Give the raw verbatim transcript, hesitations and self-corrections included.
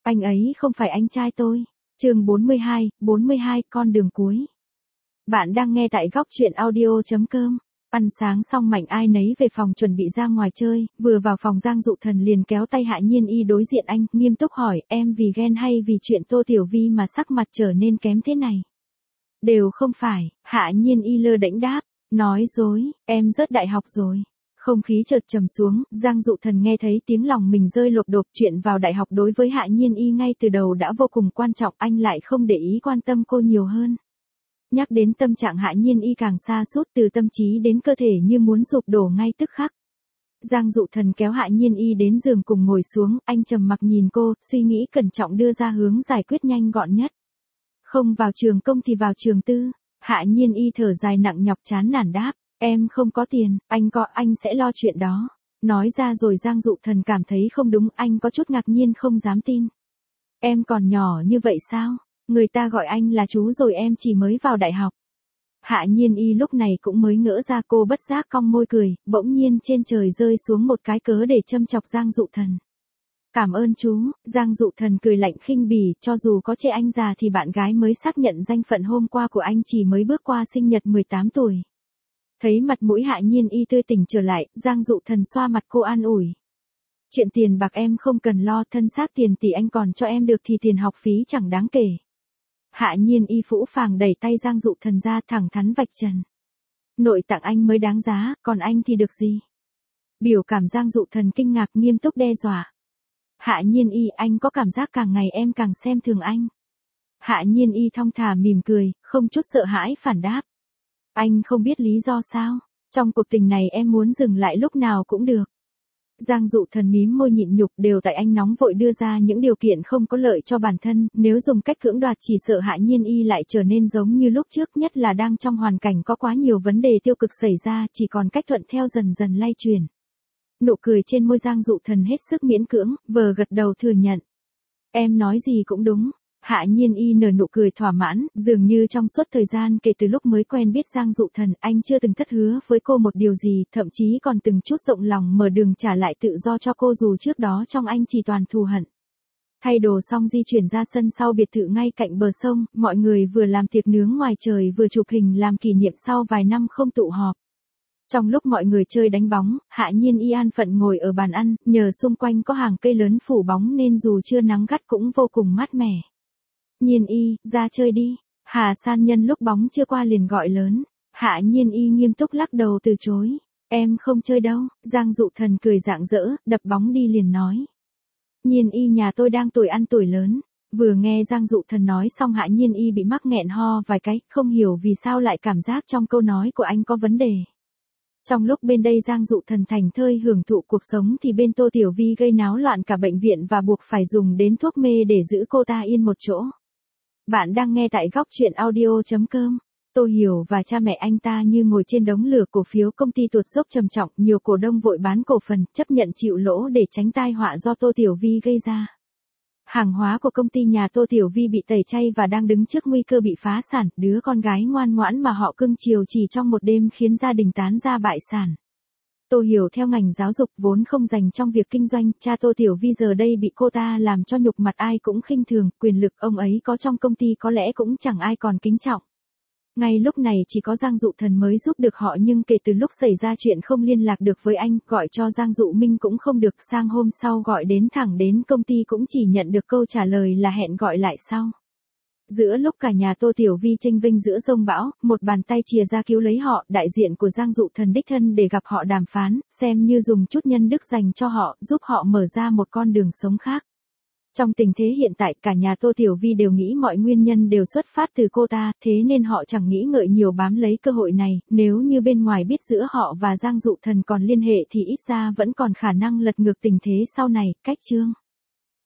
Anh ấy không phải anh trai tôi. Chương bốn mươi hai, bốn mươi hai con đường cuối. Bạn đang nghe tại góc truyện audio chấm com. Ăn sáng xong Mạnh Ai Nấy về phòng chuẩn bị ra ngoài chơi, vừa vào phòng Giang Dụ Thần liền kéo tay Hạ Nhiên Y đối diện anh, nghiêm túc hỏi, em vì ghen hay vì chuyện Tô Tiểu Vi mà sắc mặt trở nên kém thế này? Đều không phải, Hạ Nhiên Y lơ đễnh đáp, nói dối, em rớt đại học rồi. Không khí chợt trầm xuống, Giang Dụ Thần nghe thấy tiếng lòng mình rơi lột đột, chuyện vào đại học đối với Hạ Nhiên Y ngay từ đầu đã vô cùng quan trọng, anh lại không để ý quan tâm cô nhiều hơn. Nhắc đến tâm trạng Hạ Nhiên Y càng xa sút từ tâm trí đến cơ thể như muốn sụp đổ ngay tức khắc. Giang Dụ Thần kéo Hạ Nhiên Y đến giường cùng ngồi xuống, anh trầm mặc nhìn cô, suy nghĩ cẩn trọng đưa ra hướng giải quyết nhanh gọn nhất. Không vào trường công thì vào trường tư. Hạ Nhiên Y thở dài nặng nhọc chán nản đáp, em không có tiền, anh có, anh sẽ lo chuyện đó. Nói ra rồi Giang Dụ Thần cảm thấy không đúng, anh có chút ngạc nhiên không dám tin. Em còn nhỏ như vậy sao? Người ta gọi anh là chú rồi, em chỉ mới vào đại học. Hạ Nhiên Y lúc này cũng mới ngỡ ra, cô bất giác cong môi cười, bỗng nhiên trên trời rơi xuống một cái cớ để châm chọc Giang Dụ Thần. Cảm ơn chú. Giang Dụ Thần cười lạnh khinh bỉ, cho dù có chê anh già thì bạn gái mới xác nhận danh phận hôm qua của anh chỉ mới bước qua sinh nhật mười tám tuổi. Thấy mặt mũi Hạ Nhiên Y tươi tỉnh trở lại, Giang Dụ Thần xoa mặt cô an ủi. Chuyện tiền bạc em không cần lo, thân xác tiền tỷ anh còn cho em được thì tiền học phí chẳng đáng kể. Hạ Nhiên Y phũ phàng đẩy tay Giang Dụ Thần ra, thẳng thắn vạch trần. Nội tạng anh mới đáng giá, còn anh thì được gì? Biểu cảm Giang Dụ Thần kinh ngạc, nghiêm túc đe dọa. Hạ Nhiên Y, anh có cảm giác càng ngày em càng xem thường anh. Hạ Nhiên Y thong thả mỉm cười, không chút sợ hãi phản đáp. Anh không biết lý do sao? Trong cuộc tình này em muốn dừng lại lúc nào cũng được. Giang Dụ Thần mím môi nhịn nhục, đều tại anh nóng vội đưa ra những điều kiện không có lợi cho bản thân, nếu dùng cách cưỡng đoạt chỉ sợ Hạ Nhiên Y lại trở nên giống như lúc trước, nhất là đang trong hoàn cảnh có quá nhiều vấn đề tiêu cực xảy ra, chỉ còn cách thuận theo dần dần lay chuyển. Nụ cười trên môi Giang Dụ Thần hết sức miễn cưỡng, vờ gật đầu thừa nhận. Em nói gì cũng đúng. Hạ Nhiên Y nở nụ cười thỏa mãn, dường như trong suốt thời gian kể từ lúc mới quen biết Giang Dụ Thần, anh chưa từng thất hứa với cô một điều gì, thậm chí còn từng chút rộng lòng mở đường trả lại tự do cho cô dù trước đó trong anh chỉ toàn thù hận. Thay đồ xong di chuyển ra sân sau biệt thự ngay cạnh bờ sông, mọi người vừa làm tiệc nướng ngoài trời vừa chụp hình làm kỷ niệm sau vài năm không tụ họp. Trong lúc mọi người chơi đánh bóng, Hạ Nhiên Y an phận ngồi ở bàn ăn, nhờ xung quanh có hàng cây lớn phủ bóng nên dù chưa nắng gắt cũng vô cùng mát mẻ. Nhiên Y, ra chơi đi. Hà San Nhân lúc bóng chưa qua liền gọi lớn. Hạ Nhiên Y nghiêm túc lắc đầu từ chối. Em không chơi đâu. Giang Dụ Thần cười rạng rỡ, đập bóng đi liền nói. Nhiên Y nhà tôi đang tuổi ăn tuổi lớn. Vừa nghe Giang Dụ Thần nói xong Hạ Nhiên Y bị mắc nghẹn ho vài cái, không hiểu vì sao lại cảm giác trong câu nói của anh có vấn đề. Trong lúc bên đây Giang Dụ Thần thành thơi hưởng thụ cuộc sống thì bên Tô Tiểu Vi gây náo loạn cả bệnh viện và buộc phải dùng đến thuốc mê để giữ cô ta yên một chỗ. Bạn đang nghe tại góc truyện audio chấm com. Tô Hiểu và cha mẹ anh ta như ngồi trên đống lửa, cổ phiếu công ty tuột dốc trầm trọng, nhiều cổ đông vội bán cổ phần, chấp nhận chịu lỗ để tránh tai họa do Tô Tiểu Vi gây ra. Hàng hóa của công ty nhà Tô Tiểu Vi bị tẩy chay và đang đứng trước nguy cơ bị phá sản, đứa con gái ngoan ngoãn mà họ cưng chiều chỉ trong một đêm khiến gia đình tán ra bại sản. Tô Hiểu theo ngành giáo dục vốn không dành trong việc kinh doanh, cha Tô Tiểu Vi giờ đây bị cô ta làm cho nhục mặt ai cũng khinh thường, quyền lực ông ấy có trong công ty có lẽ cũng chẳng ai còn kính trọng. Ngay lúc này chỉ có Giang Dụ Thần mới giúp được họ, nhưng kể từ lúc xảy ra chuyện không liên lạc được với anh, gọi cho Giang Dụ Minh cũng không được, sang hôm sau gọi đến thẳng đến công ty cũng chỉ nhận được câu trả lời là hẹn gọi lại sau. Giữa lúc cả nhà Tô Tiểu Vi chênh vênh giữa dông bão, một bàn tay chìa ra cứu lấy họ, đại diện của Giang Dụ Thần đích thân để gặp họ đàm phán, xem như dùng chút nhân đức dành cho họ, giúp họ mở ra một con đường sống khác. Trong tình thế hiện tại, cả nhà Tô Tiểu Vi đều nghĩ mọi nguyên nhân đều xuất phát từ cô ta, thế nên họ chẳng nghĩ ngợi nhiều bám lấy cơ hội này, nếu như bên ngoài biết giữa họ và Giang Dụ Thần còn liên hệ thì ít ra vẫn còn khả năng lật ngược tình thế sau này, cách chương.